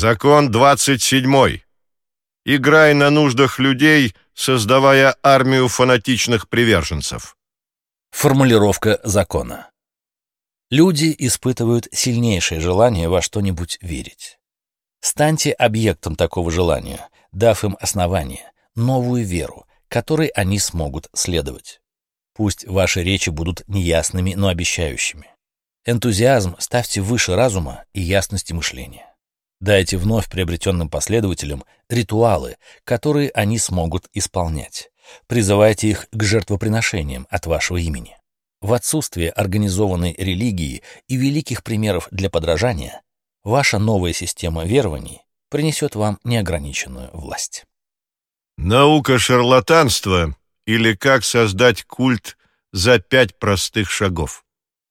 Закон 27. Играй на нуждах людей, создавая армию фанатичных приверженцев. Формулировка закона. Люди испытывают сильнейшее желание во что-нибудь верить. Станьте объектом такого желания, дав им основание, новую веру, которой они смогут следовать. Пусть ваши речи будут неясными, но обещающими. Энтузиазм ставьте выше разума и ясности мышления. Дайте вновь приобретенным последователям ритуалы, которые они смогут исполнять. Призывайте их к жертвоприношениям от вашего имени. В отсутствие организованной религии и великих примеров для подражания, ваша новая система верований принесет вам неограниченную власть. Наука шарлатанства или как создать культ за 5 простых шагов.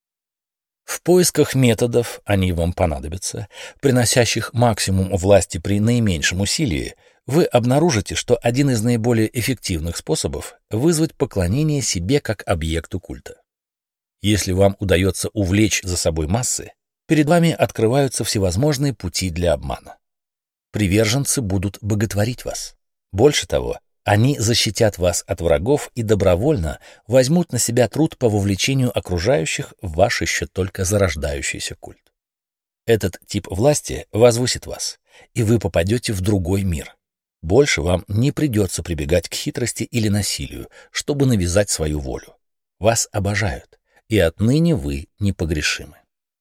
В поисках методов, они вам понадобятся, приносящих максимум власти при наименьшем усилии, вы обнаружите, что один из наиболее эффективных способов — вызвать поклонение себе как объекту культа. Если вам удается увлечь за собой массы, перед вами открываются всевозможные пути для обмана. Приверженцы будут боготворить вас. Больше того, они защитят вас от врагов и добровольно возьмут на себя труд по вовлечению окружающих в ваш еще только зарождающийся культ. Этот тип власти возвысит вас, и вы попадете в другой мир. Больше вам не придется прибегать к хитрости или насилию, чтобы навязать свою волю. Вас обожают, и отныне вы непогрешимы.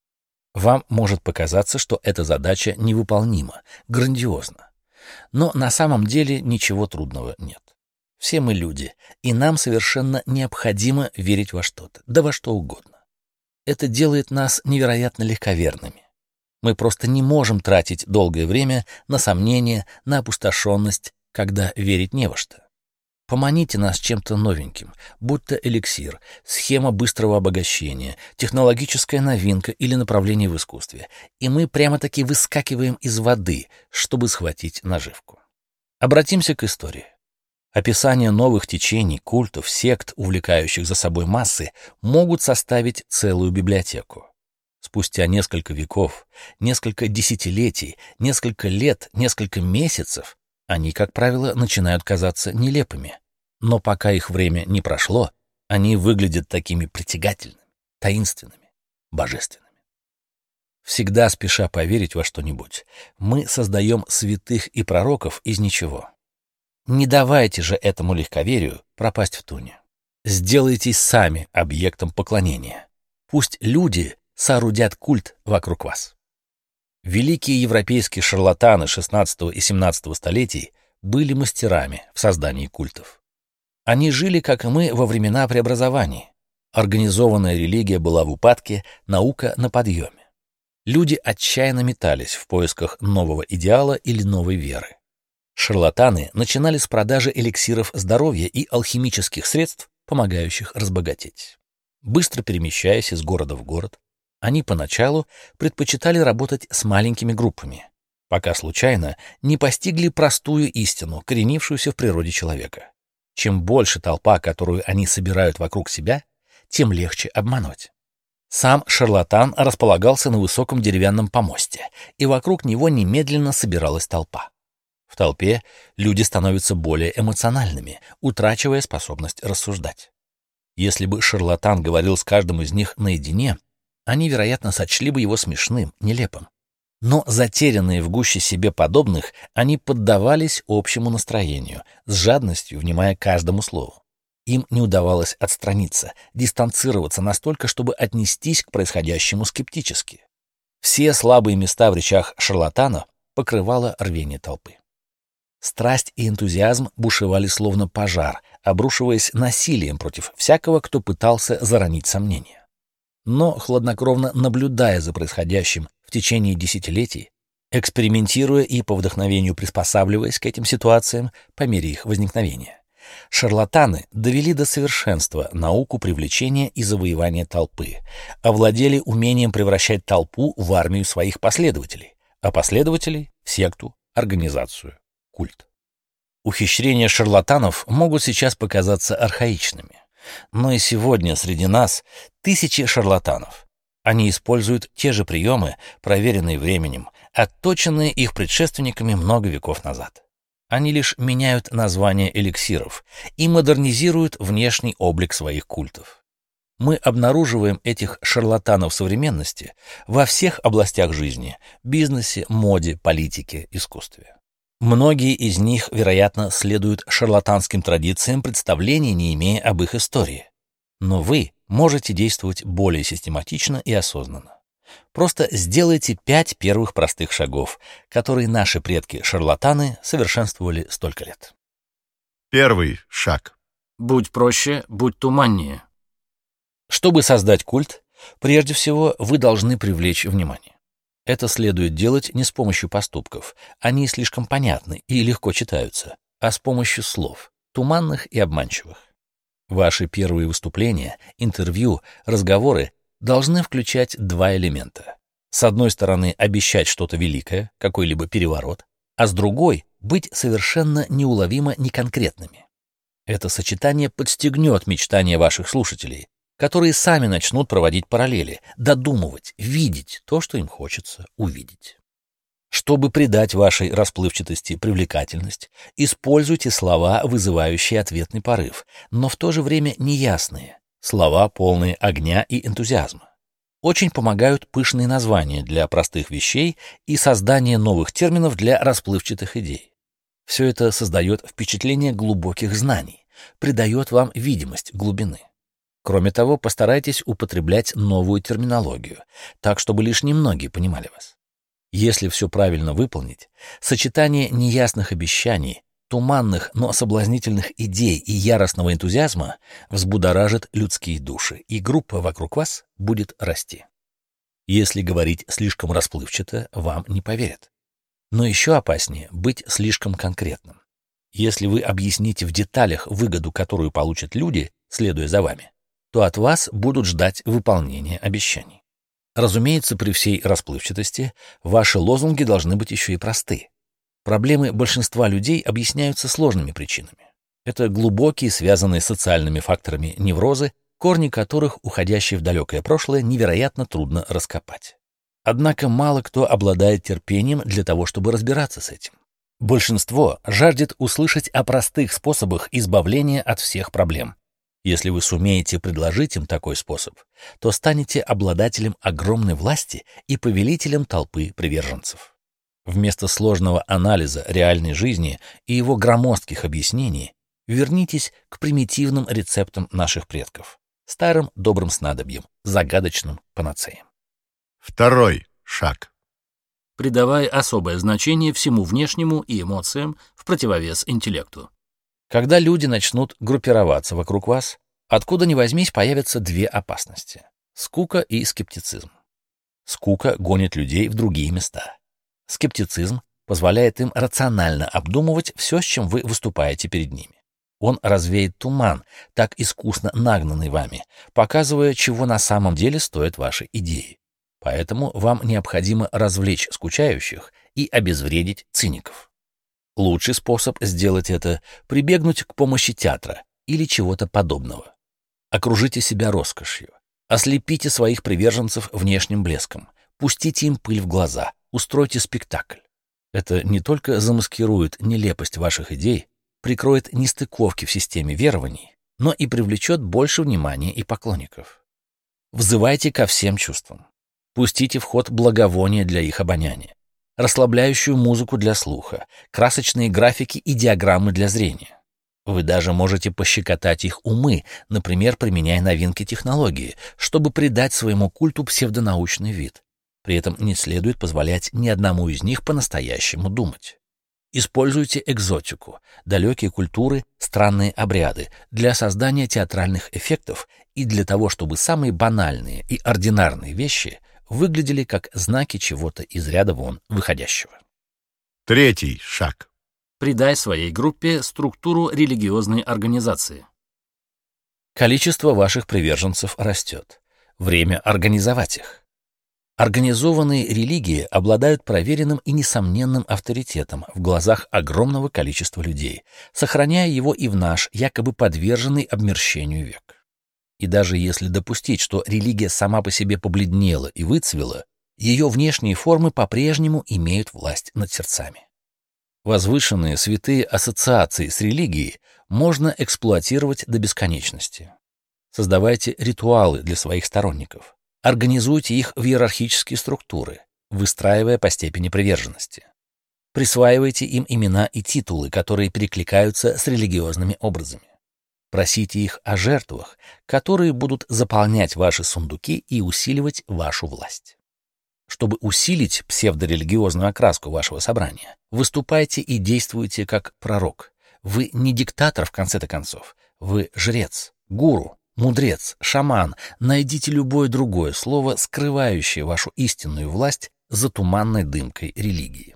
Вам может показаться, что эта задача невыполнима, грандиозна. Но на самом деле ничего трудного нет. Все мы люди, и нам совершенно необходимо верить во что-то, да во что угодно. Это делает нас невероятно легковерными. Мы просто не можем тратить долгое время на сомнения, на опустошенность, когда верить не во что. Поманите нас чем-то новеньким, будь то эликсир, схема быстрого обогащения, технологическая новинка или направление в искусстве, и мы прямо-таки выскакиваем из воды, чтобы схватить наживку. Обратимся к истории. Описания новых течений, культов, сект, увлекающих за собой массы, могут составить целую библиотеку. Спустя несколько веков, несколько десятилетий, несколько лет, несколько месяцев они, как правило, начинают казаться нелепыми. Но пока их время не прошло, они выглядят такими притягательными, таинственными, божественными. Всегда спеша поверить во что-нибудь, мы создаем святых и пророков из ничего. Не давайте же этому легковерию пропасть в туне. Сделайтесь сами объектом поклонения. Пусть люди соорудят культ вокруг вас. Великие европейские шарлатаны XVI и XVII столетий были мастерами в создании культов. Они жили, как и мы, во времена преобразований. Организованная религия была в упадке, наука на подъеме. Люди отчаянно метались в поисках нового идеала или новой веры. Шарлатаны начинали с продажи эликсиров здоровья и алхимических средств, помогающих разбогатеть. Быстро перемещаясь из города в город, они поначалу предпочитали работать с маленькими группами, пока случайно не постигли простую истину, коренившуюся в природе человека. Чем больше толпа, которую они собирают вокруг себя, тем легче обмануть. Сам шарлатан располагался на высоком деревянном помосте, и вокруг него немедленно собиралась толпа. В толпе люди становятся более эмоциональными, утрачивая способность рассуждать. Если бы шарлатан говорил с каждым из них наедине, они, вероятно, сочли бы его смешным, нелепым. Но затерянные в гуще себе подобных, они поддавались общему настроению, с жадностью внимая каждому слову. Им не удавалось отстраниться, дистанцироваться настолько, чтобы отнестись к происходящему скептически. Все слабые места в речах шарлатана покрывало рвение толпы. Страсть и энтузиазм бушевали словно пожар, обрушиваясь насилием против всякого, кто пытался заронить сомнения. Но, хладнокровно наблюдая за происходящим в течение десятилетий, экспериментируя и по вдохновению приспосабливаясь к этим ситуациям по мере их возникновения, шарлатаны довели до совершенства науку привлечения и завоевания толпы, овладели умением превращать толпу в армию своих последователей, а последователей — в секту, организацию, культ. Ухищрения шарлатанов могут сейчас показаться архаичными. Но и сегодня среди нас тысячи шарлатанов. Они используют те же приемы, проверенные временем, отточенные их предшественниками много веков назад. Они лишь меняют название эликсиров и модернизируют внешний облик своих культов. Мы обнаруживаем этих шарлатанов современности во всех областях жизни – бизнесе, моде, политике, искусстве. Многие из них, вероятно, следуют шарлатанским традициям, представления не имея об их истории. Но вы можете действовать более систематично и осознанно. Просто сделайте 5 первых простых шагов, которые наши предки-шарлатаны совершенствовали столько лет. Первый шаг. Будь проще, будь туманнее. Чтобы создать культ, прежде всего вы должны привлечь внимание. Это следует делать не с помощью поступков, они слишком понятны и легко читаются, а с помощью слов, туманных и обманчивых. Ваши первые выступления, интервью, разговоры должны включать 2 элемента. С одной стороны, обещать что-то великое, какой-либо переворот, а с другой — быть совершенно неуловимо неконкретными. Это сочетание подстегнет мечтания ваших слушателей, которые сами начнут проводить параллели, додумывать, видеть то, что им хочется увидеть. Чтобы придать вашей расплывчатости привлекательность, используйте слова, вызывающие ответный порыв, но в то же время неясные, слова, полные огня и энтузиазма. Очень помогают пышные названия для простых вещей и создание новых терминов для расплывчатых идей. Все это создает впечатление глубоких знаний, придает вам видимость глубины. Кроме того, постарайтесь употреблять новую терминологию, так, чтобы лишь немногие понимали вас. Если все правильно выполнить, сочетание неясных обещаний, туманных, но соблазнительных идей и яростного энтузиазма взбудоражит людские души, и группа вокруг вас будет расти. Если говорить слишком расплывчато, вам не поверят. Но еще опаснее быть слишком конкретным. Если вы объясните в деталях выгоду, которую получат люди, следуя за вами, то от вас будут ждать выполнения обещаний. Разумеется, при всей расплывчатости ваши лозунги должны быть еще и просты. Проблемы большинства людей объясняются сложными причинами. Это глубокие, связанные с социальными факторами неврозы, корни которых, уходящие в далекое прошлое, невероятно трудно раскопать. Однако мало кто обладает терпением для того, чтобы разбираться с этим. Большинство жаждет услышать о простых способах избавления от всех проблем. Если вы сумеете предложить им такой способ, то станете обладателем огромной власти и повелителем толпы приверженцев. Вместо сложного анализа реальной жизни и его громоздких объяснений вернитесь к примитивным рецептам наших предков, старым добрым снадобьям, загадочным панацеям. Второй шаг. Придавай особое значение всему внешнему и эмоциям в противовес интеллекту. Когда люди начнут группироваться вокруг вас, откуда ни возьмись появятся 2 опасности — скука и скептицизм. Скука гонит людей в другие места. Скептицизм позволяет им рационально обдумывать все, с чем вы выступаете перед ними. Он развеет туман, так искусно нагнанный вами, показывая, чего на самом деле стоят ваши идеи. Поэтому вам необходимо развлечь скучающих и обезвредить циников. Лучший способ сделать это — прибегнуть к помощи театра или чего-то подобного. Окружите себя роскошью, ослепите своих приверженцев внешним блеском, пустите им пыль в глаза, устройте спектакль. Это не только замаскирует нелепость ваших идей, прикроет нестыковки в системе верований, но и привлечет больше внимания и поклонников. Взывайте ко всем чувствам. Пустите в ход благовония для их обоняния, расслабляющую музыку для слуха, красочные графики и диаграммы для зрения. Вы даже можете пощекотать их умы, например, применяя новинки технологии, чтобы придать своему культу псевдонаучный вид. При этом не следует позволять ни одному из них по-настоящему думать. Используйте экзотику, далекие культуры, странные обряды для создания театральных эффектов и для того, чтобы самые банальные и ординарные вещи выглядели как знаки чего-то из ряда вон выходящего. Третий шаг. Придай своей группе структуру религиозной организации. Количество ваших приверженцев растет. Время организовать их. Организованные религии обладают проверенным и несомненным авторитетом в глазах огромного количества людей, сохраняя его и в наш, якобы подверженный обмерщению век. И даже если допустить, что религия сама по себе побледнела и выцвела, ее внешние формы по-прежнему имеют власть над сердцами. Возвышенные святые ассоциации с религией можно эксплуатировать до бесконечности. Создавайте ритуалы для своих сторонников. Организуйте их в иерархические структуры, выстраивая по степени приверженности. Присваивайте им имена и титулы, которые перекликаются с религиозными образами. Просите их о жертвах, которые будут заполнять ваши сундуки и усиливать вашу власть. Чтобы усилить псевдорелигиозную окраску вашего собрания, выступайте и действуйте как пророк. Вы не диктатор, в конце-то концов. Вы жрец, гуру, мудрец, шаман. Найдите любое другое слово, скрывающее вашу истинную власть за туманной дымкой религии.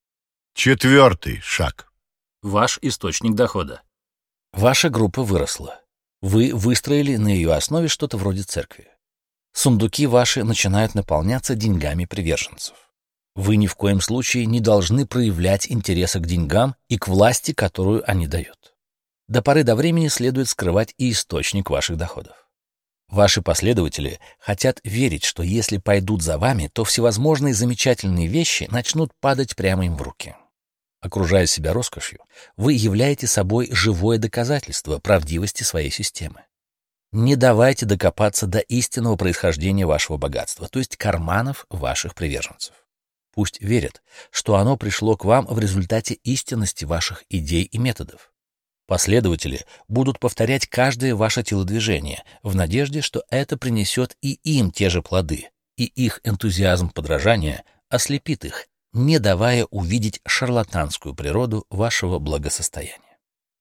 4 шаг. Ваш источник дохода. Ваша группа выросла. Вы выстроили на ее основе что-то вроде церкви. Сундуки ваши начинают наполняться деньгами приверженцев. Вы ни в коем случае не должны проявлять интереса к деньгам и к власти, которую они дают. До поры до времени следует скрывать и источник ваших доходов. Ваши последователи хотят верить, что если пойдут за вами, то всевозможные замечательные вещи начнут падать прямо им в руки. Окружая себя роскошью, вы являете собой живое доказательство правдивости своей системы. Не давайте докопаться до истинного происхождения вашего богатства, то есть карманов ваших приверженцев. Пусть верят, что оно пришло к вам в результате истинности ваших идей и методов. Последователи будут повторять каждое ваше телодвижение в надежде, что это принесет и им те же плоды, и их энтузиазм подражания ослепит их, не давая увидеть шарлатанскую природу вашего благосостояния.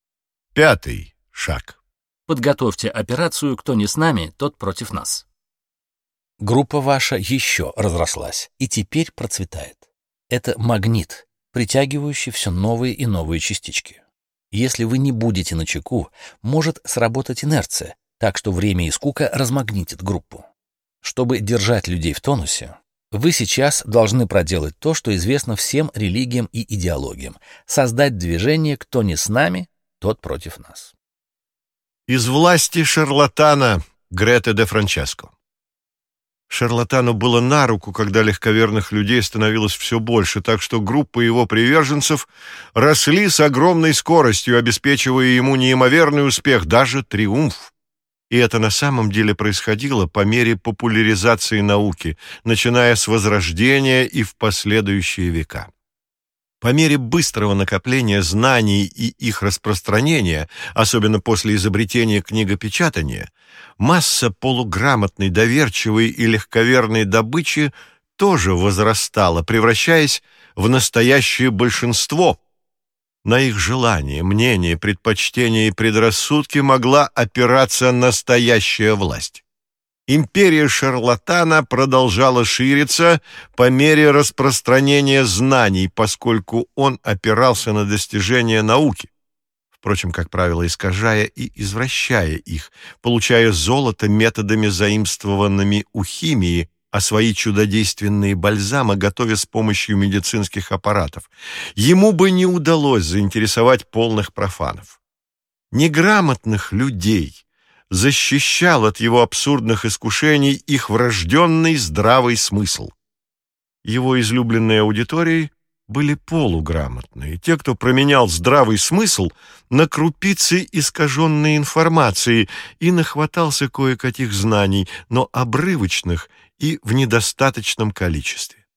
5 шаг. Подготовьте операцию «Кто не с нами, тот против нас». Группа ваша еще разрослась и теперь процветает. Это магнит, притягивающий все новые и новые частички. Если вы не будете начеку, может сработать инерция, так что время и скука размагнитит группу. Чтобы держать людей в тонусе, вы сейчас должны проделать то, что известно всем религиям и идеологиям — создать движение «Кто не с нами, тот против нас». Из власти шарлатана Грете де Франческо. Шарлатану было на руку, когда легковерных людей становилось все больше, так что группа его приверженцев росли с огромной скоростью, обеспечивая ему неимоверный успех, даже триумф. И это на самом деле происходило по мере популяризации науки, начиная с Возрождения и в последующие века. По мере быстрого накопления знаний и их распространения, особенно после изобретения книгопечатания, масса полуграмотной, доверчивой и легковерной добычи тоже возрастала, превращаясь в настоящее большинство. На их желания, мнения, предпочтения и предрассудки могла опираться настоящая власть. Империя шарлатана продолжала шириться по мере распространения знаний, поскольку он опирался на достижения науки, впрочем, как правило, искажая и извращая их, получая золото методами, заимствованными у химии, а свои чудодейственные бальзамы готовя с помощью медицинских аппаратов. Ему бы не удалось заинтересовать полных профанов. Неграмотных людей защищал от его абсурдных искушений их врожденный здравый смысл. Его излюбленной аудиторией были полуграмотные, те, кто променял здравый смысл на крупицы искаженной информации и нахватался кое-каких знаний, но обрывочных и в недостаточном количестве.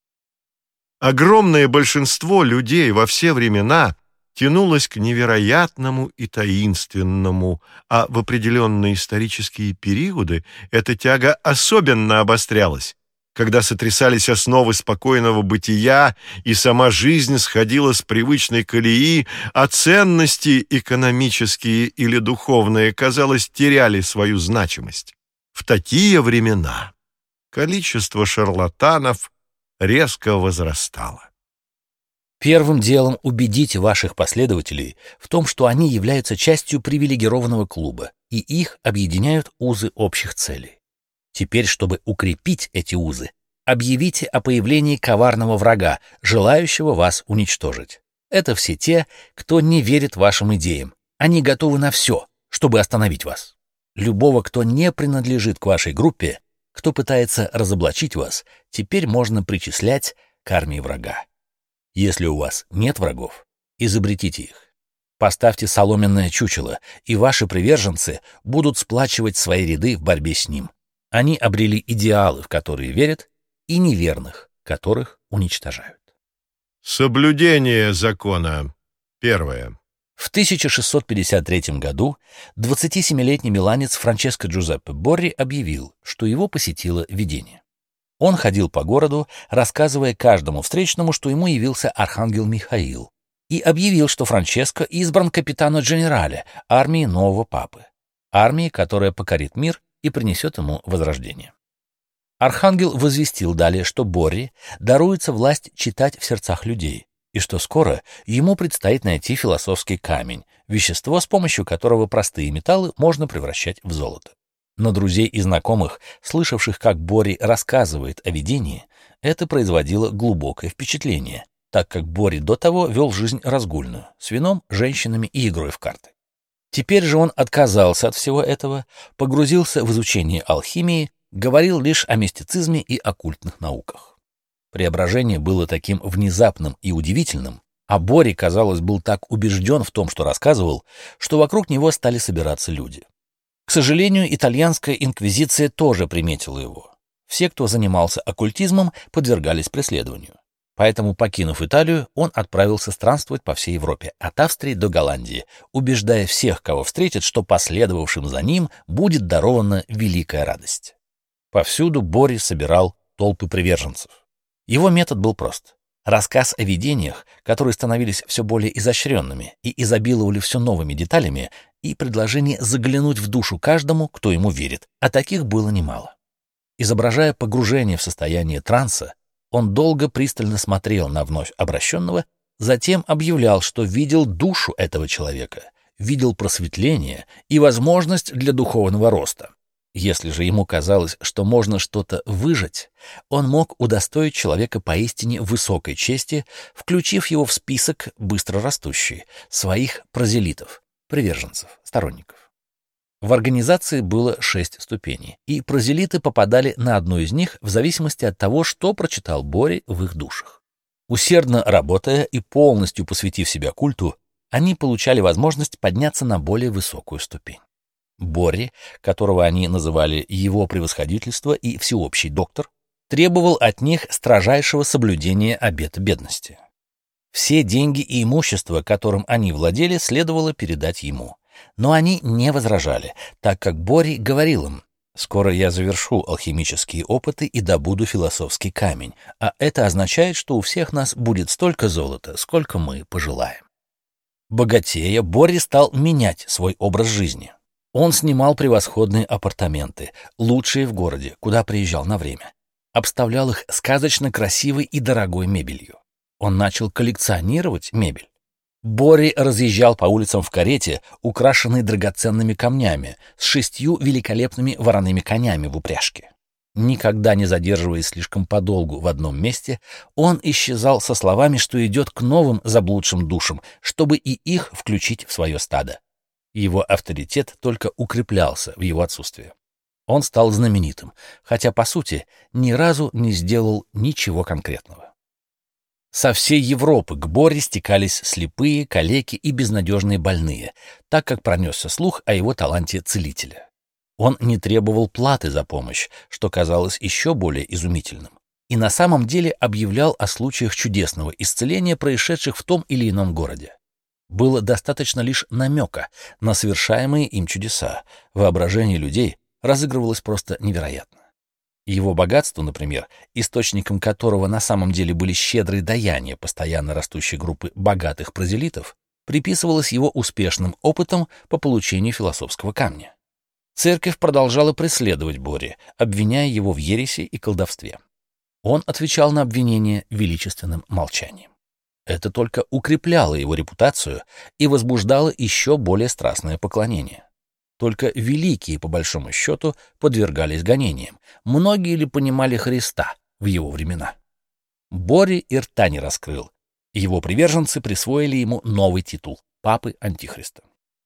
Огромное большинство людей во все времена тянулось к невероятному и таинственному, а в определенные исторические периоды эта тяга особенно обострялась, когда сотрясались основы спокойного бытия и сама жизнь сходила с привычной колеи, а ценности экономические или духовные, казалось, теряли свою значимость. В такие времена количество шарлатанов резко возрастало. Первым делом убедите ваших последователей в том, что они являются частью привилегированного клуба, и их объединяют узы общих целей. Теперь, чтобы укрепить эти узы, объявите о появлении коварного врага, желающего вас уничтожить. Это все те, кто не верит вашим идеям. Они готовы на все, чтобы остановить вас. Любого, кто не принадлежит к вашей группе, кто пытается разоблачить вас, теперь можно причислять к армии врага. Если у вас нет врагов, изобретите их. Поставьте соломенное чучело, и ваши приверженцы будут сплачивать свои ряды в борьбе с ним. Они обрели идеалы, в которые верят, и неверных, которых уничтожают. Соблюдение закона. Первое. В 1653 году 27-летний миланец Франческо Джузеппе Борри объявил, что его посетило видение. Он ходил по городу, рассказывая каждому встречному, что ему явился архангел Михаил, и объявил, что Франческо избран капитано-дженерале армии нового папы, армии, которая покорит мир и принесет ему возрождение. Архангел возвестил далее, что Борри даруется власть читать в сердцах людей, и что скоро ему предстоит найти философский камень, вещество, с помощью которого простые металлы можно превращать в золото. На друзей и знакомых, слышавших, как Борри рассказывает о видении, это производило глубокое впечатление, так как Борри до того вел жизнь разгульную, с вином, женщинами и игрой в карты. Теперь же он отказался от всего этого, погрузился в изучение алхимии, говорил лишь о мистицизме и оккультных науках. Преображение было таким внезапным и удивительным, а Борри, казалось, был так убежден в том, что рассказывал, что вокруг него стали собираться люди. К сожалению, итальянская инквизиция тоже приметила его. Все, кто занимался оккультизмом, подвергались преследованию. Поэтому, покинув Италию, он отправился странствовать по всей Европе, от Австрии до Голландии, убеждая всех, кого встретит, что последовавшим за ним будет дарована великая радость. Повсюду Борри собирал толпы приверженцев. Его метод был прост. Рассказ о видениях, которые становились все более изощренными и изобиловали все новыми деталями, и предложение заглянуть в душу каждому, кто ему верит, а таких было немало. Изображая погружение в состояние транса, он долго пристально смотрел на вновь обращенного, затем объявлял, что видел душу этого человека, видел просветление и возможность для духовного роста. Если же ему казалось, что можно что-то выжать, он мог удостоить человека поистине высокой чести, включив его в список быстро растущий, своих прозелитов, приверженцев, сторонников. В организации было 6 ступеней, и прозелиты попадали на одну из них в зависимости от того, что прочитал Борри в их душах. Усердно работая и полностью посвятив себя культу, они получали возможность подняться на более высокую ступень. Борри, которого они называли «его превосходительство» и «всеобщий доктор», требовал от них строжайшего соблюдения обета бедности. Все деньги и имущество, которым они владели, следовало передать ему. Но они не возражали, так как Борри говорил им: «Скоро я завершу алхимические опыты и добуду философский камень, а это означает, что у всех нас будет столько золота, сколько мы пожелаем». Богатея, Борри стал менять свой образ жизни. Он снимал превосходные апартаменты, лучшие в городе, куда приезжал на время. Обставлял их сказочно красивой и дорогой мебелью. Он начал коллекционировать мебель. Борри разъезжал по улицам в карете, украшенной драгоценными камнями, с 6 великолепными вороными конями в упряжке. Никогда не задерживаясь слишком подолгу в одном месте, он исчезал со словами, что идет к новым заблудшим душам, чтобы и их включить в свое стадо. Его авторитет только укреплялся в его отсутствии. Он стал знаменитым, хотя, по сути, ни разу не сделал ничего конкретного. Со всей Европы к Борри стекались слепые, калеки и безнадежные больные, так как пронесся слух о его таланте целителя. Он не требовал платы за помощь, что казалось еще более изумительным, и на самом деле объявлял о случаях чудесного исцеления, происшедших в том или ином городе. Было достаточно лишь намека на совершаемые им чудеса, воображение людей разыгрывалось просто невероятно. Его богатство, например, источником которого на самом деле были щедрые даяния постоянно растущей группы богатых прозелитов, приписывалось его успешным опытом по получению философского камня. Церковь продолжала преследовать Борри, обвиняя его в ереси и колдовстве. Он отвечал на обвинения величественным молчанием. Это только укрепляло его репутацию и возбуждало еще более страстное поклонение. Только великие, по большому счету, подвергались гонениям. Многие ли понимали Христа в его времена? Борри и рта не раскрыл. Его приверженцы присвоили ему новый титул — Папы Антихриста.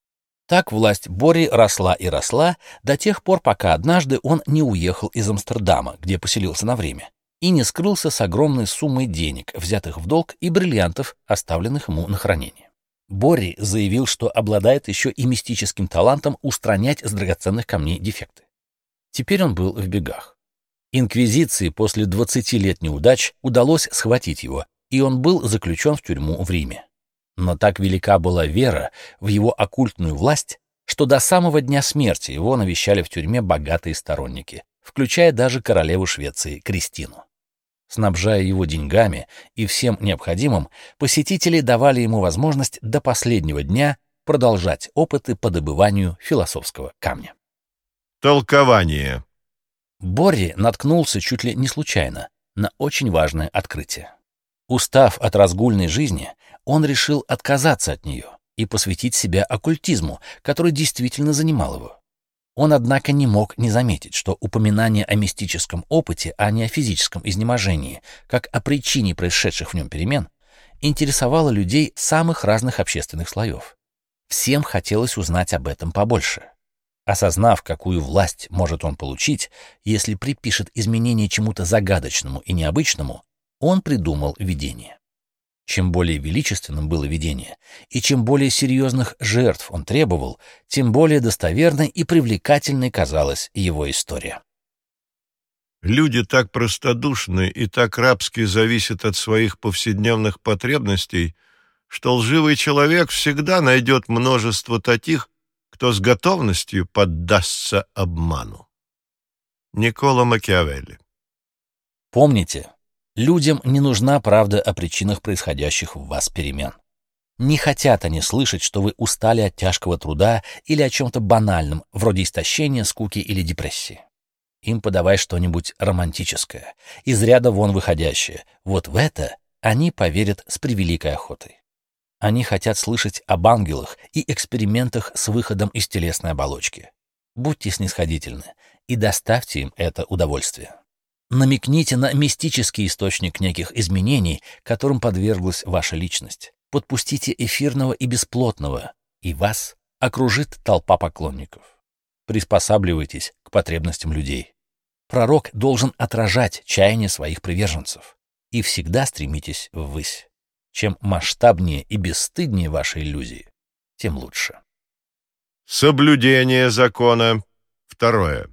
Так власть Борри росла и росла до тех пор, пока однажды он не уехал из Амстердама, где поселился на время, и не скрылся с огромной суммой денег, взятых в долг, и бриллиантов, оставленных ему на хранение. Борри заявил, что обладает еще и мистическим талантом устранять с драгоценных камней дефекты. Теперь он был в бегах. Инквизиции после 20 лет неудач удалось схватить его, и он был заключен в тюрьму в Риме. Но так велика была вера в его оккультную власть, что до самого дня смерти его навещали в тюрьме богатые сторонники, включая даже королеву Швеции Кристину. Снабжая его деньгами и всем необходимым, посетители давали ему возможность до последнего дня продолжать опыты по добыванию философского камня. Толкование. Борри наткнулся чуть ли не случайно на очень важное открытие. Устав от разгульной жизни, он решил отказаться от нее и посвятить себя оккультизму, который действительно занимал его. Он, однако, не мог не заметить, что упоминание о мистическом опыте, а не о физическом изнеможении, как о причине происшедших в нем перемен, интересовало людей самых разных общественных слоев. Всем хотелось узнать об этом побольше. Осознав, какую власть может он получить, если припишет изменение чему-то загадочному и необычному, он придумал видение. Чем более величественным было видение, и чем более серьезных жертв он требовал, тем более достоверной и привлекательной казалась его история. Люди так простодушны и так рабски зависят от своих повседневных потребностей, что лживый человек всегда найдет множество таких, кто с готовностью поддастся обману. Никколо Макиавелли. Помните, людям не нужна правда о причинах происходящих в вас перемен. Не хотят они слышать, что вы устали от тяжкого труда или о чем-то банальном, вроде истощения, скуки или депрессии. Им подавай что-нибудь романтическое, из ряда вон выходящее. Вот в это они поверят с превеликой охотой. Они хотят слышать об ангелах и экспериментах с выходом из телесной оболочки. Будьте снисходительны и доставьте им это удовольствие. Намекните на мистический источник неких изменений, которым подверглась ваша личность. Подпустите эфирного и бесплотного, и вас окружит толпа поклонников. Приспосабливайтесь к потребностям людей. Пророк должен отражать чаяния своих приверженцев. И всегда стремитесь ввысь. Чем масштабнее и бесстыднее ваши иллюзии, тем лучше. Соблюдение закона. Второе.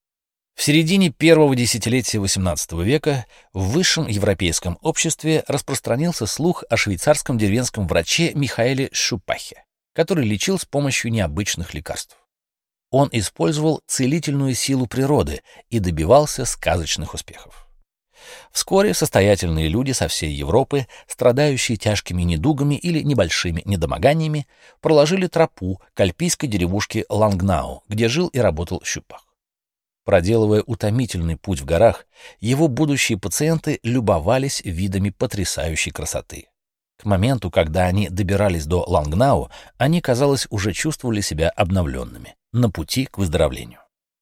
В середине первого десятилетия XVIII века в высшем европейском обществе распространился слух о швейцарском деревенском враче Михаэле Шупахе, который лечил с помощью необычных лекарств. Он использовал целительную силу природы и добивался сказочных успехов. Вскоре состоятельные люди со всей Европы, страдающие тяжкими недугами или небольшими недомоганиями, проложили тропу к альпийской деревушке Лангнау, где жил и работал Шупах. Проделывая утомительный путь в горах, его будущие пациенты любовались видами потрясающей красоты. К моменту, когда они добирались до Лангнау, они, казалось, уже чувствовали себя обновленными, на пути к выздоровлению.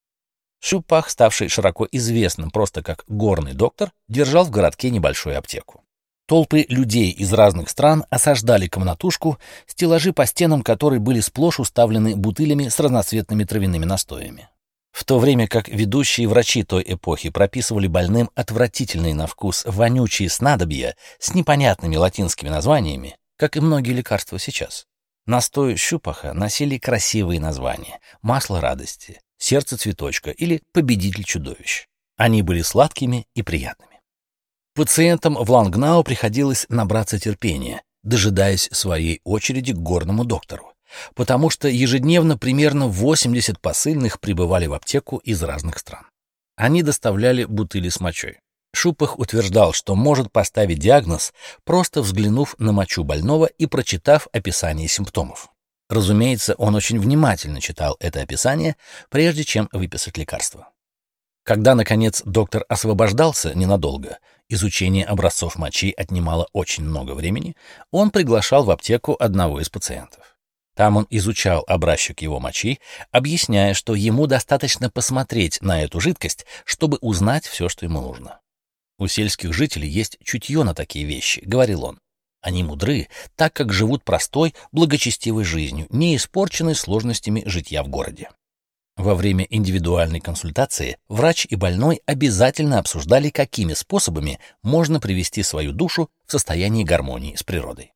Шупах, ставший широко известным просто как горный доктор, держал в городке небольшую аптеку. Толпы людей из разных стран осаждали комнатушку, стеллажи по стенам которой были сплошь уставлены бутылями с разноцветными травяными настоями. В то время как ведущие врачи той эпохи прописывали больным отвратительные на вкус вонючие снадобья с непонятными латинскими названиями, как и многие лекарства сейчас, настои Шупаха носили красивые названия: «Масло радости», «Сердце цветочка» или «Победитель чудовищ». Они были сладкими и приятными. Пациентам в Лангнау приходилось набраться терпения, дожидаясь своей очереди к горному доктору, потому что ежедневно примерно 80 посыльных прибывали в аптеку из разных стран. Они доставляли бутыли с мочой. Шупах утверждал, что может поставить диагноз, просто взглянув на мочу больного и прочитав описание симптомов. Разумеется, он очень внимательно читал это описание, прежде чем выписать лекарство. Когда, наконец, доктор освобождался ненадолго, изучение образцов мочи отнимало очень много времени, он приглашал в аптеку одного из пациентов. Там он изучал образчик его мочи, объясняя, что ему достаточно посмотреть на эту жидкость, чтобы узнать все, что ему нужно. «У сельских жителей есть чутье на такие вещи», — говорил он. Они мудры, так как живут простой, благочестивой жизнью, не испорченной сложностями житья в городе. Во время индивидуальной консультации врач и больной обязательно обсуждали, какими способами можно привести свою душу в состояние гармонии с природой.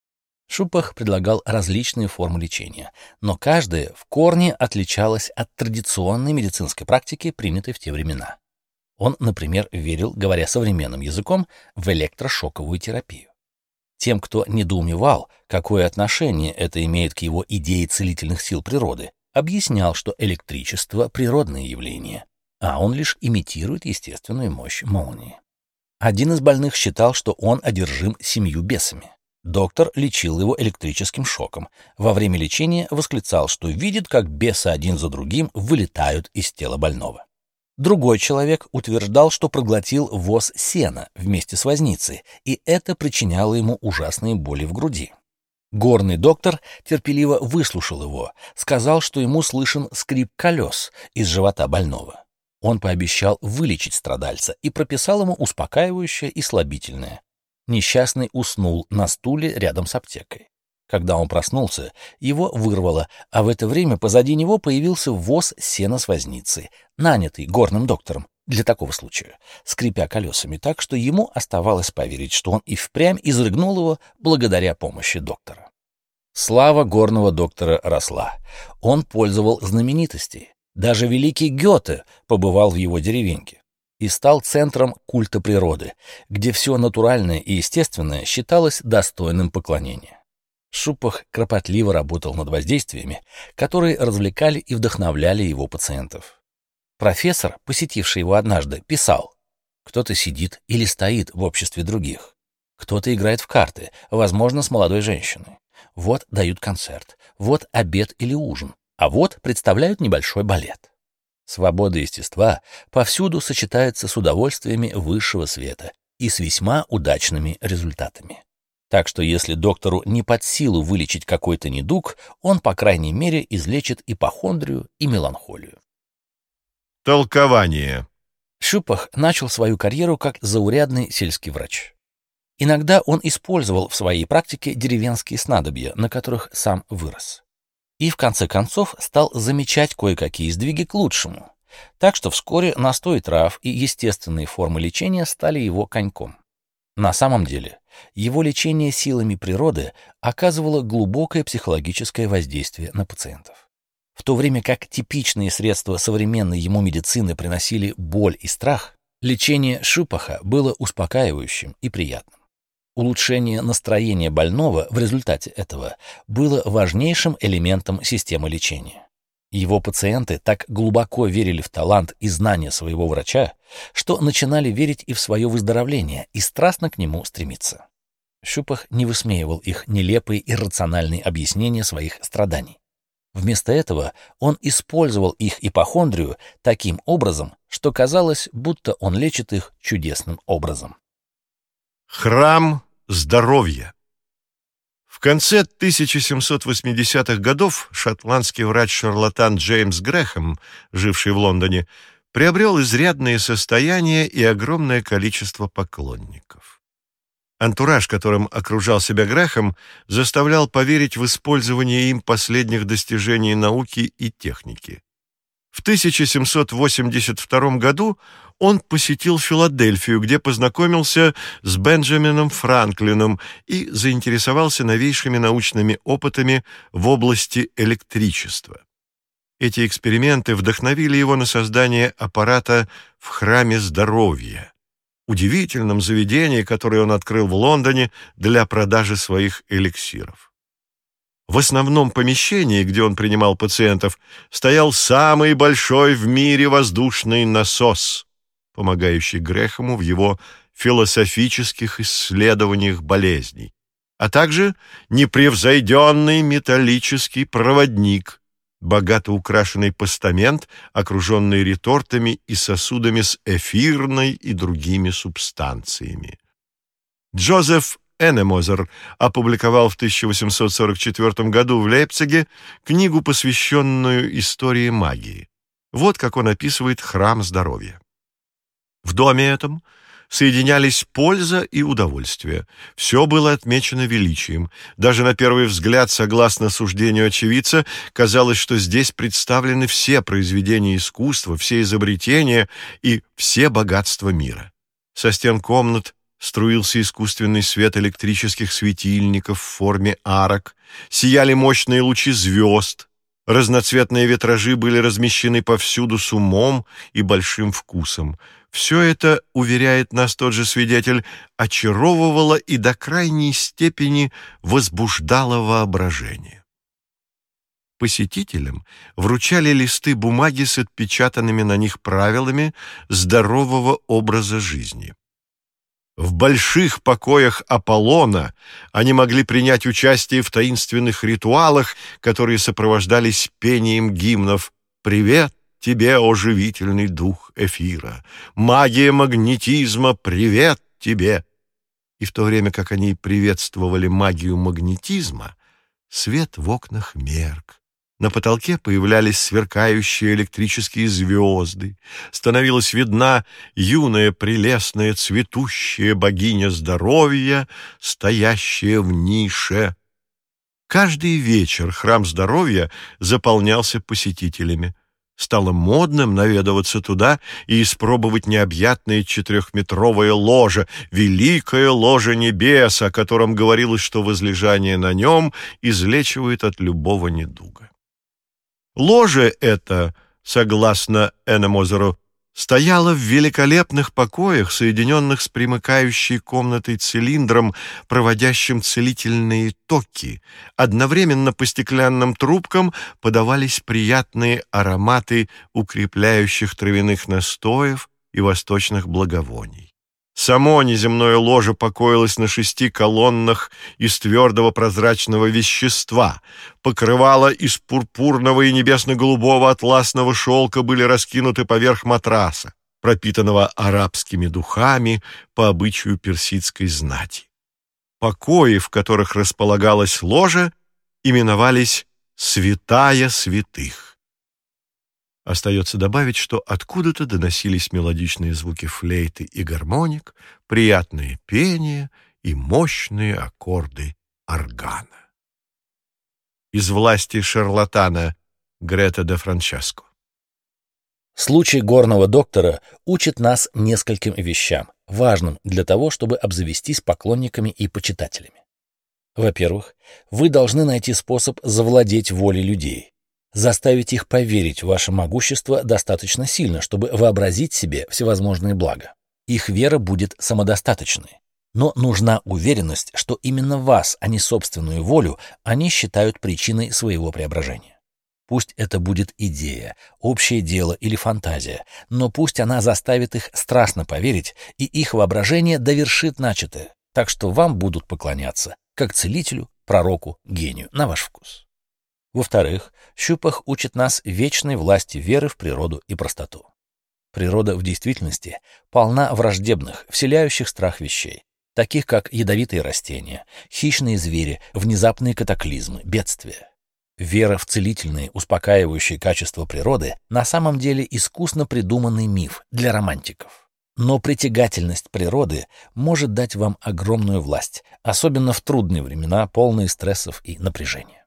Шупах предлагал различные формы лечения, но каждая в корне отличалась от традиционной медицинской практики, принятой в те времена. Он, например, верил, говоря современным языком, в электрошоковую терапию. Тем, кто недоумевал, какое отношение это имеет к его идее целительных сил природы, объяснял, что электричество — природное явление, а он лишь имитирует естественную мощь молнии. Один из больных считал, что он одержим 7 бесами. Доктор лечил его электрическим шоком. Во время лечения восклицал, что видит, как бесы один за другим вылетают из тела больного. Другой человек утверждал, что проглотил воз сена вместе с возницей, и это причиняло ему ужасные боли в груди. Горный доктор терпеливо выслушал его, сказал, что ему слышен скрип колес из живота больного. Он пообещал вылечить страдальца и прописал ему успокаивающее и слабительное. Несчастный уснул на стуле рядом с аптекой. Когда он проснулся, его вырвало, а в это время позади него появился воз сена с возницей, нанятый горным доктором для такого случая, скрипя колесами так, что ему оставалось поверить, что он и впрямь изрыгнул его благодаря помощи доктора. Слава горного доктора росла. Он пользовал знаменитостей. Даже великий Гёте побывал в его деревеньке и стал центром культа природы, где все натуральное и естественное считалось достойным поклонения. Шупах кропотливо работал над воздействиями, которые развлекали и вдохновляли его пациентов. Профессор, посетивший его однажды, писал: «Кто-то сидит или стоит в обществе других. Кто-то играет в карты, возможно, с молодой женщиной. Вот дают концерт, вот обед или ужин, а вот представляют небольшой балет». Свобода естества повсюду сочетается с удовольствиями высшего света и с весьма удачными результатами. Так что если доктору не под силу вылечить какой-то недуг, он, по крайней мере, излечит ипохондрию и меланхолию. Толкование. Шупах начал свою карьеру как заурядный сельский врач. Иногда он использовал в своей практике деревенские снадобья, на которых сам вырос. И в конце концов стал замечать кое-какие сдвиги к лучшему. Так что вскоре настои трав и естественные формы лечения стали его коньком. На самом деле, его лечение силами природы оказывало глубокое психологическое воздействие на пациентов. В то время как типичные средства современной ему медицины приносили боль и страх, лечение Шупаха было успокаивающим и приятным. Улучшение настроения больного в результате этого было важнейшим элементом системы лечения. Его пациенты так глубоко верили в талант и знания своего врача, что начинали верить и в свое выздоровление и страстно к нему стремиться. Шупах не высмеивал их нелепые иррациональные объяснения своих страданий. Вместо этого он использовал их ипохондрию таким образом, что казалось, будто он лечит их чудесным образом. Храм здоровья. В конце 1780-х годов шотландский врач-шарлатан Джеймс Грэхэм, живший в Лондоне, приобрел изрядное состояние и огромное количество поклонников. Антураж, которым окружал себя Грэхэм, заставлял поверить в использование им последних достижений науки и техники. В 1782 году он посетил Филадельфию, где познакомился с Бенджамином Франклином и заинтересовался новейшими научными опытами в области электричества. Эти эксперименты вдохновили его на создание аппарата в храме здоровья, удивительном заведении, которое он открыл в Лондоне для продажи своих эликсиров. В основном помещении, где он принимал пациентов, стоял самый большой в мире воздушный насос, помогающий Грэхэму в его философических исследованиях болезней, а также непревзойденный металлический проводник, богато украшенный постамент, окруженный ретортами и сосудами с эфирной и другими субстанциями. Джозеф Эннемозер опубликовал в 1844 году в Лейпциге книгу, посвященную истории магии. Вот как он описывает храм здоровья. В доме этом соединялись польза и удовольствие. Все было отмечено величием. Даже на первый взгляд, согласно суждению очевидца, казалось, что здесь представлены все произведения искусства, все изобретения и все богатства мира. Со стен комнат струился искусственный свет электрических светильников в форме арок, сияли мощные лучи звезд, разноцветные витражи были размещены повсюду с умом и большим вкусом. Все это, уверяет нас тот же свидетель, очаровывало и до крайней степени возбуждало воображение. Посетителям вручали листы бумаги с отпечатанными на них правилами здорового образа жизни. В больших покоях Аполлона они могли принять участие в таинственных ритуалах, которые сопровождались пением гимнов «Привет тебе, о живительный дух эфира! Магия магнетизма, привет тебе!» И в то время как они приветствовали магию магнетизма, свет в окнах мерк. На потолке появлялись сверкающие электрические звезды. Становилась видна юная, прелестная, цветущая богиня здоровья, стоящая в нише. Каждый вечер храм здоровья заполнялся посетителями. Стало модным наведываться туда и испробовать необъятное 4-метровое ложе, великое ложе небес, о котором говорилось, что возлежание на нем излечивает от любого недуга. Ложе это, согласно Эннемозеру, стояло в великолепных покоях, соединенных с примыкающей комнатой цилиндром, проводящим целительные токи. Одновременно по стеклянным трубкам подавались приятные ароматы укрепляющих травяных настоев и восточных благовоний. Само неземное ложе покоилось на 6 колоннах из твердого прозрачного вещества. Покрывала из пурпурного и небесно-голубого атласного шелка были раскинуты поверх матраса, пропитанного арабскими духами по обычаю персидской знати. Покои, в которых располагалось ложе, именовались «Святая святых». Остается добавить, что откуда-то доносились мелодичные звуки флейты и гармоник, приятное пение и мощные аккорды органа. Из власти шарлатана Грете де Франческо. Случай горного доктора учит нас нескольким вещам, важным для того, чтобы обзавестись поклонниками и почитателями. Во-первых, вы должны найти способ завладеть волей людей, заставить их поверить в ваше могущество достаточно сильно, чтобы вообразить себе всевозможные блага. Их вера будет самодостаточной. Но нужна уверенность, что именно вас, а не собственную волю, они считают причиной своего преображения. Пусть это будет идея, общее дело или фантазия, но пусть она заставит их страстно поверить, и их воображение довершит начатое, так что вам будут поклоняться, как целителю, пророку, гению, на ваш вкус. Во-вторых, Щупах учит нас вечной власти веры в природу и простоту. Природа в действительности полна враждебных, вселяющих страх вещей, таких как ядовитые растения, хищные звери, внезапные катаклизмы, бедствия. Вера в целительные, успокаивающие качества природы на самом деле искусно придуманный миф для романтиков. Но притягательность природы может дать вам огромную власть, особенно в трудные времена, полные стрессов и напряжения.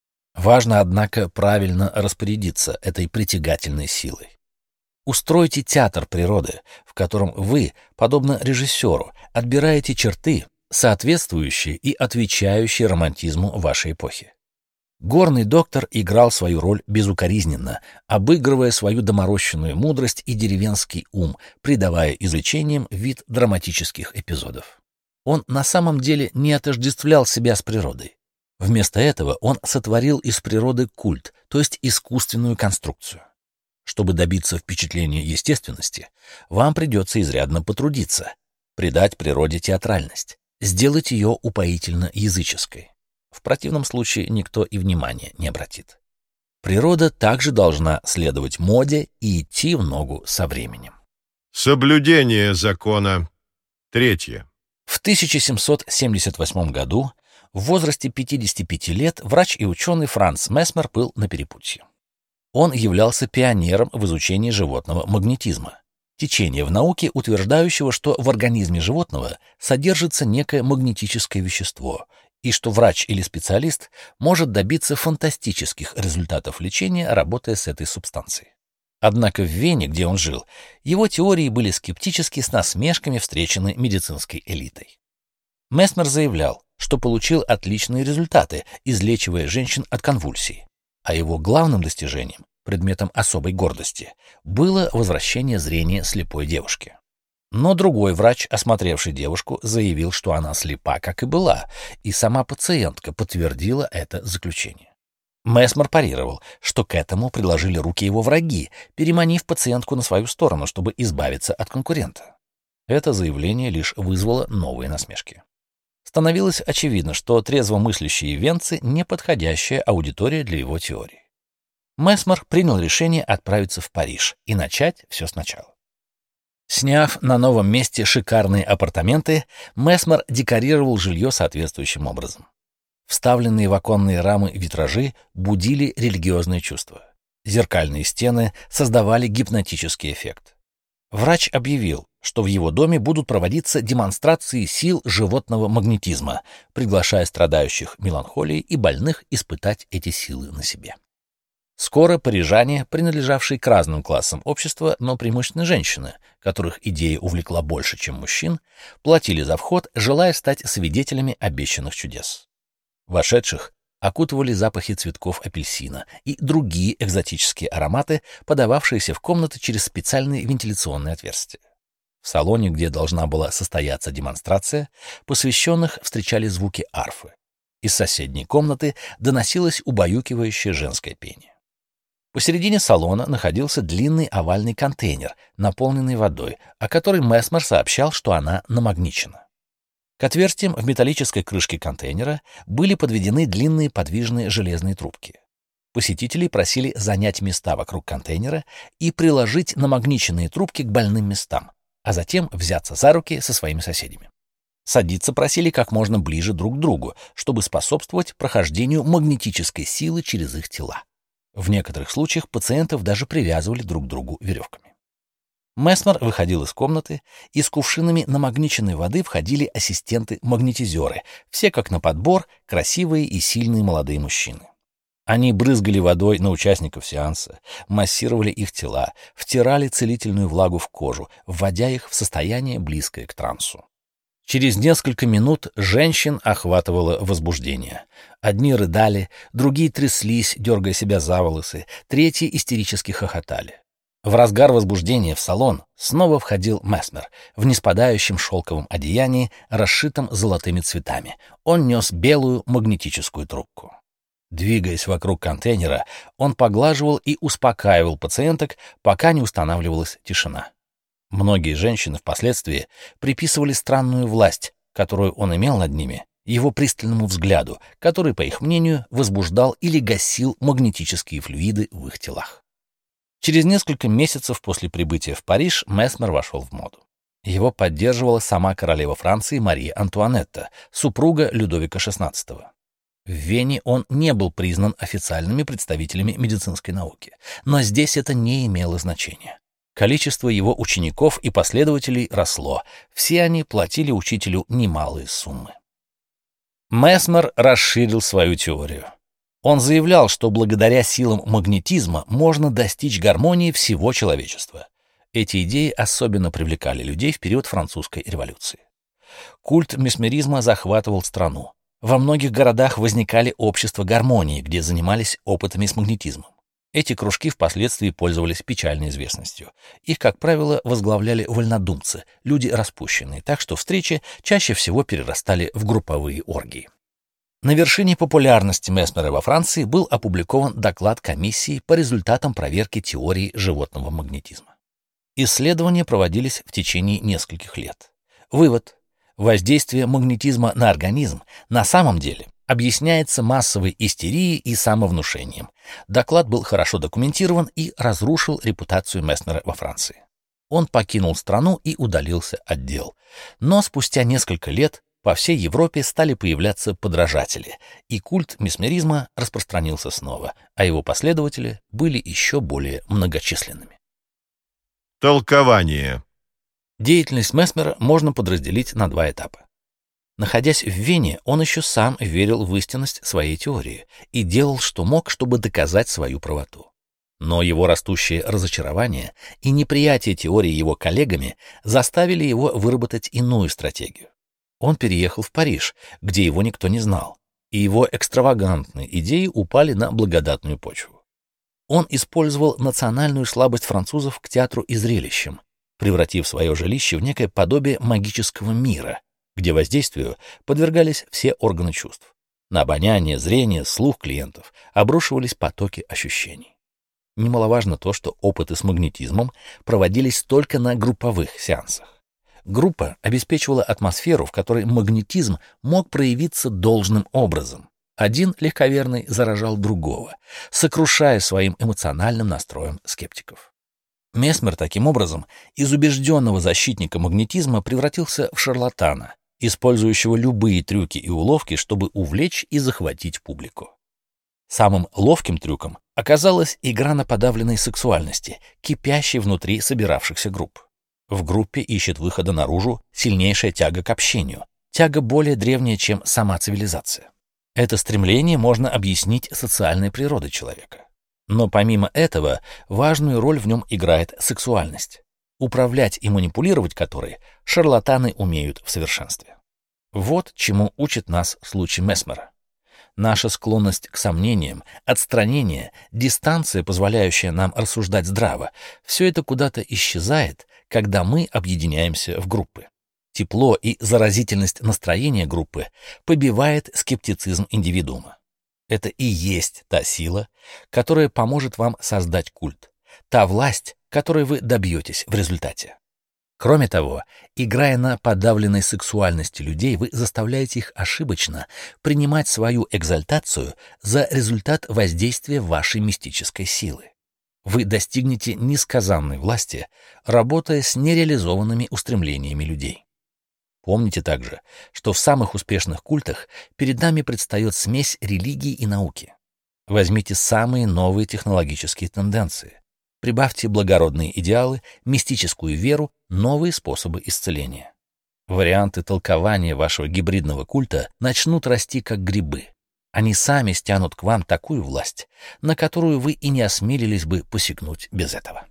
Важно, однако, правильно распорядиться этой притягательной силой. Устройте театр природы, в котором вы, подобно режиссеру, отбираете черты, соответствующие и отвечающие романтизму вашей эпохи. Горный доктор играл свою роль безукоризненно, обыгрывая свою доморощенную мудрость и деревенский ум, придавая извлечениям вид драматических эпизодов. Он на самом деле не отождествлял себя с природой. Вместо этого он сотворил из природы культ, то есть искусственную конструкцию. Чтобы добиться впечатления естественности, вам придется изрядно потрудиться, придать природе театральность, сделать ее упоительно языческой. В противном случае никто и внимания не обратит. Природа также должна следовать моде и идти в ногу со временем. Соблюдение закона. 3. В 1778 году в возрасте 55 лет врач и ученый Франц Месмер был на перепутье. Он являлся пионером в изучении животного магнетизма. течение в науке, утверждающего, что в организме животного содержится некое магнетическое вещество, и что врач или специалист может добиться фантастических результатов лечения, работая с этой субстанцией. Однако в Вене, где он жил, его теории были скептически с насмешками встречены медицинской элитой. Месмер заявлял, что получил отличные результаты, излечивая женщин от конвульсий, а его главным достижением, предметом особой гордости, было возвращение зрения слепой девушки. Но другой врач, осмотревший девушку, заявил, что она слепа, как и была, и сама пациентка подтвердила это заключение. Месмер парировал, что к этому приложили руки его враги, переманив пациентку на свою сторону, чтобы избавиться от конкурента. Это заявление лишь вызвало новые насмешки. Становилось очевидно, что трезвомыслящие венцы — неподходящая аудитория для его теории. Месмер принял решение отправиться в Париж и начать все сначала. Сняв на новом месте шикарные апартаменты, Месмер декорировал жилье соответствующим образом. Вставленные в оконные рамы витражи будили религиозные чувства. Зеркальные стены создавали гипнотический эффект. Врач объявил, что в его доме будут проводиться демонстрации сил животного магнетизма, приглашая страдающих меланхолией и больных испытать эти силы на себе. Скоро парижане, принадлежавшие к разным классам общества, но преимущественно женщины, которых идея увлекла больше, чем мужчин, платили за вход, желая стать свидетелями обещанных чудес. Вошедших окутывали запахи цветков апельсина и другие экзотические ароматы, подававшиеся в комнаты через специальные вентиляционные отверстия. В салоне, где должна была состояться демонстрация, посвященных встречали звуки арфы. Из соседней комнаты доносилось убаюкивающее женское пение. Посередине салона находился длинный овальный контейнер, наполненный водой, о которой Месмер сообщал, что она намагничена. К отверстиям в металлической крышке контейнера были подведены длинные подвижные железные трубки. Посетителей просили занять места вокруг контейнера и приложить намагниченные трубки к больным местам, а затем взяться за руки со своими соседями. Садиться просили как можно ближе друг к другу, чтобы способствовать прохождению магнетической силы через их тела. В некоторых случаях пациентов даже привязывали друг к другу веревками. Месмер выходил из комнаты, и с кувшинами намагниченной воды входили ассистенты-магнетизеры, все как на подбор, красивые и сильные молодые мужчины. Они брызгали водой на участников сеанса, массировали их тела, втирали целительную влагу в кожу, вводя их в состояние, близкое к трансу. Через несколько минут женщин охватывало возбуждение. Одни рыдали, другие тряслись, дергая себя за волосы, третьи истерически хохотали. В разгар возбуждения в салон снова входил Месмер в неспадающем шелковом одеянии, расшитом золотыми цветами. Он нес белую магнетическую трубку. Двигаясь вокруг контейнера, он поглаживал и успокаивал пациенток, пока не устанавливалась тишина. Многие женщины впоследствии приписывали странную власть, которую он имел над ними, его пристальному взгляду, который, по их мнению, возбуждал или гасил магнетические флюиды в их телах. Через несколько месяцев после прибытия в Париж Месмер вошел в моду. Его поддерживала сама королева Франции Мария Антуанетта, супруга Людовика XVI. В Вене он не был признан официальными представителями медицинской науки, но здесь это не имело значения. Количество его учеников и последователей росло, все они платили учителю немалые суммы. Месмер расширил свою теорию. Он заявлял, что благодаря силам магнетизма можно достичь гармонии всего человечества. Эти идеи особенно привлекали людей в период французской революции. Культ месмеризма захватывал страну. Во многих городах возникали общества гармонии, где занимались опытами с магнетизмом. Эти кружки впоследствии пользовались печальной известностью. Их, как правило, возглавляли вольнодумцы, люди распущенные, так что встречи чаще всего перерастали в групповые оргии. На вершине популярности Месмера во Франции был опубликован доклад комиссии по результатам проверки теории животного магнетизма. Исследования проводились в течение нескольких лет. Вывод. Воздействие магнетизма на организм на самом деле объясняется массовой истерией и самовнушением. Доклад был хорошо документирован и разрушил репутацию Месмера во Франции. Он покинул страну и удалился от дел. Но спустя несколько лет по всей Европе стали появляться подражатели, и культ месмеризма распространился снова, а его последователи были еще более многочисленными. Толкование. Деятельность Месмера можно подразделить на два этапа. Находясь в Вене, он еще сам верил в истинность своей теории и делал, что мог, чтобы доказать свою правоту. Но его растущее разочарование и неприятие теории его коллегами заставили его выработать иную стратегию. Он переехал в Париж, где его никто не знал, и его экстравагантные идеи упали на благодатную почву. Он использовал национальную слабость французов к театру и зрелищам, превратив свое жилище в некое подобие магического мира, где воздействию подвергались все органы чувств. На обоняние, зрение, слух клиентов обрушивались потоки ощущений. Немаловажно то, что опыты с магнетизмом проводились только на групповых сеансах. Группа обеспечивала атмосферу, в которой магнетизм мог проявиться должным образом. Один легковерный заражал другого, сокрушая своим эмоциональным настроем скептиков. Месмер, таким образом, из убежденного защитника магнетизма превратился в шарлатана, использующего любые трюки и уловки, чтобы увлечь и захватить публику. Самым ловким трюком оказалась игра на подавленной сексуальности, кипящей внутри собиравшихся групп. В группе ищет выхода наружу сильнейшая тяга к общению, тяга более древняя, чем сама цивилизация. Это стремление можно объяснить социальной природой человека. Но помимо этого, важную роль в нем играет сексуальность, управлять и манипулировать которой шарлатаны умеют в совершенстве. Вот чему учит нас случай Месмера. Наша склонность к сомнениям, отстранение, дистанция, позволяющая нам рассуждать здраво, все это куда-то исчезает, когда мы объединяемся в группы. Тепло и заразительность настроения группы побивает скептицизм индивидуума. Это и есть та сила, которая поможет вам создать культ, та власть, которой вы добьетесь в результате. Кроме того, играя на подавленной сексуальности людей, вы заставляете их ошибочно принимать свою экзальтацию за результат воздействия вашей мистической силы. Вы достигнете несказанной власти, работая с нереализованными устремлениями людей. Помните также, что в самых успешных культах перед нами предстает смесь религии и науки. Возьмите самые новые технологические тенденции. Прибавьте благородные идеалы, мистическую веру, новые способы исцеления. Варианты толкования вашего гибридного культа начнут расти как грибы. Они сами стянут к вам такую власть, на которую вы и не осмелились бы посягнуть без этого.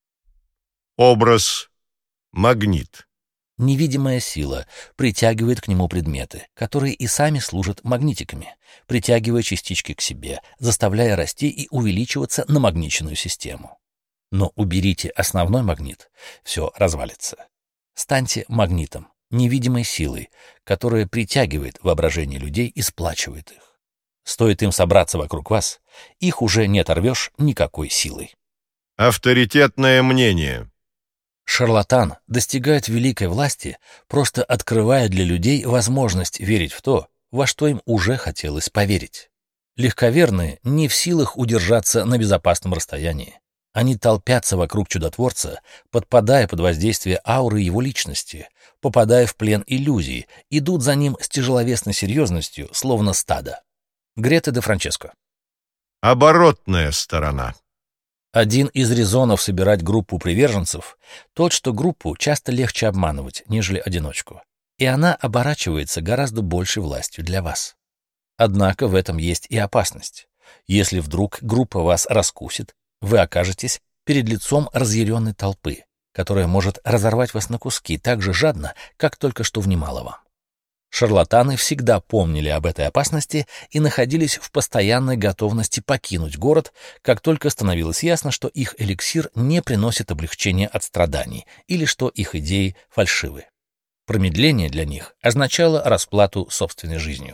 Образ. Магнит. Невидимая сила притягивает к нему предметы, которые и сами служат магнитиками, притягивая частички к себе, заставляя расти и увеличиваться намагниченную систему. Но уберите основной магнит, все развалится. Станьте магнитом, невидимой силой, которая притягивает воображение людей и сплачивает их. Стоит им собраться вокруг вас, их уже не оторвешь никакой силой. Авторитетное мнение. Шарлатан достигает великой власти, просто открывая для людей возможность верить в то, во что им уже хотелось поверить. Легковерные не в силах удержаться на безопасном расстоянии. Они толпятся вокруг чудотворца, подпадая под воздействие ауры его личности, попадая в плен иллюзий, идут за ним с тяжеловесной серьезностью, словно стадо. Грете де Франческо. Оборотная сторона. Один из резонов собирать группу приверженцев — тот, что группу часто легче обманывать, нежели одиночку, и она оборачивается гораздо большей властью для вас. Однако в этом есть и опасность. Если вдруг группа вас раскусит, вы окажетесь перед лицом разъяренной толпы, которая может разорвать вас на куски так же жадно, как только что внимала вам. Шарлатаны всегда помнили об этой опасности и находились в постоянной готовности покинуть город, как только становилось ясно, что их эликсир не приносит облегчения от страданий или что их идеи фальшивы. Промедление для них означало расплату собственной жизнью.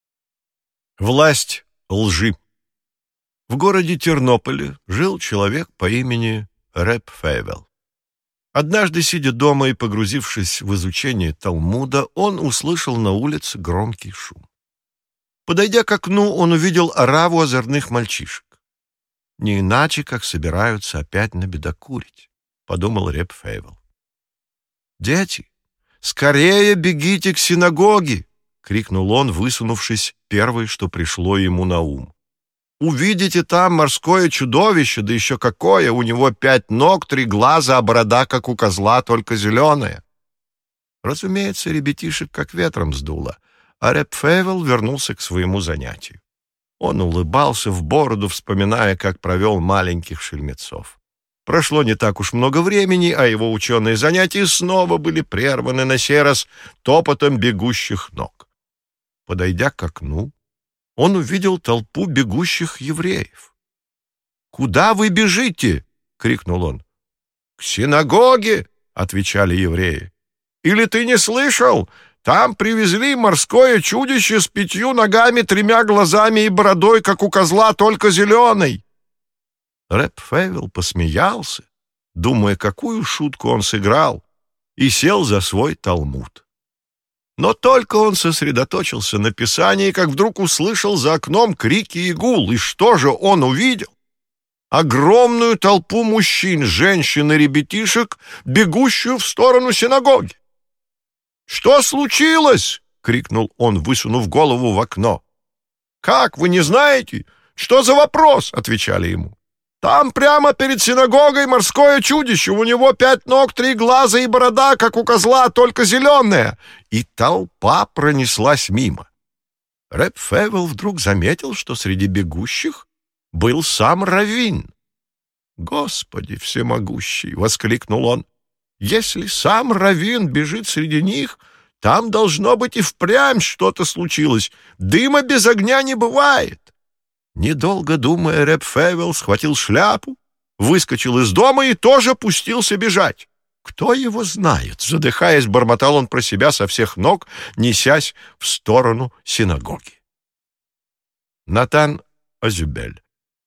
Власть лжи. В городе Тернополе жил человек по имени Реб Фейвел. Однажды, сидя дома и погрузившись в изучение Талмуда, он услышал на улице громкий шум. Подойдя к окну, он увидел ораву озорных мальчишек. «Не иначе, как собираются опять набедокурить», — подумал Реб Фейвел. «Дети, скорее бегите к синагоге!» — крикнул он, высунувшись, первое, что пришло ему на ум. Увидите там морское чудовище, да еще какое! У него 5 ног, 3 глаза, а борода, как у козла, только зеленая». Разумеется, ребятишек как ветром сдуло, а Реб Фейвел вернулся к своему занятию. Он улыбался в бороду, вспоминая, как провел маленьких шельмецов. Прошло не так уж много времени, а его ученые занятия снова были прерваны, на сей раз топотом бегущих ног. Подойдя к окну, он увидел толпу бегущих евреев. «Куда вы бежите?» — крикнул он. «К синагоге!» — отвечали евреи. «Или ты не слышал? Там привезли морское чудище с 5 ногами, 3 глазами и бородой, как у козла, только зеленой». Реб Фейвел посмеялся, думая, какую шутку он сыграл, и сел за свой талмуд. Но только он сосредоточился на писании, как вдруг услышал за окном крики и гул. И что же он увидел? Огромную толпу мужчин, женщин и ребятишек, бегущую в сторону синагоги. «Что случилось?» — крикнул он, высунув голову в окно. «Как, вы не знаете? Что за вопрос?» — отвечали ему. «Там прямо перед синагогой морское чудище. У него 5 ног, 3 глаза и борода, как у козла, только зеленая». И толпа пронеслась мимо. Реб Фейвел вдруг заметил, что среди бегущих был сам раввин. «Господи всемогущий!» — воскликнул он. «Если сам раввин бежит среди них, там должно быть и впрямь что-то случилось. Дыма без огня не бывает». Недолго думая, Реб Фейвел схватил шляпу, выскочил из дома и тоже пустился бежать. «Кто его знает?» — задыхаясь, бормотал он про себя со всех ног, несясь в сторону синагоги. Натан Азюбель.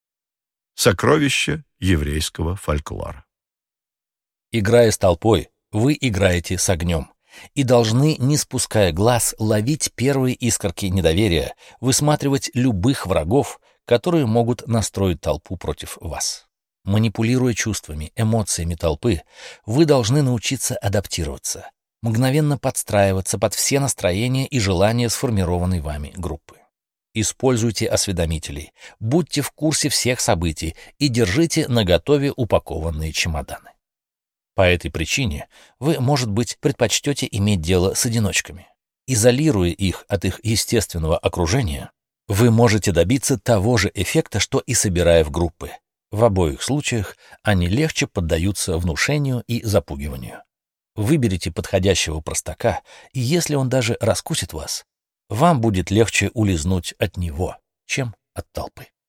Сокровища еврейского фольклора. Играя с толпой, вы играете с огнем и должны, не спуская глаз, ловить первые искорки недоверия, высматривать любых врагов, которые могут настроить толпу против вас. Манипулируя чувствами, эмоциями толпы, вы должны научиться адаптироваться, мгновенно подстраиваться под все настроения и желания сформированной вами группы. Используйте осведомителей, будьте в курсе всех событий и держите наготове упакованные чемоданы. По этой причине вы, может быть, предпочтете иметь дело с одиночками. Изолируя их от их естественного окружения, вы можете добиться того же эффекта, что и собирая в группы. В обоих случаях они легче поддаются внушению и запугиванию. Выберите подходящего простака, и если он даже раскусит вас, вам будет легче улизнуть от него, чем от толпы.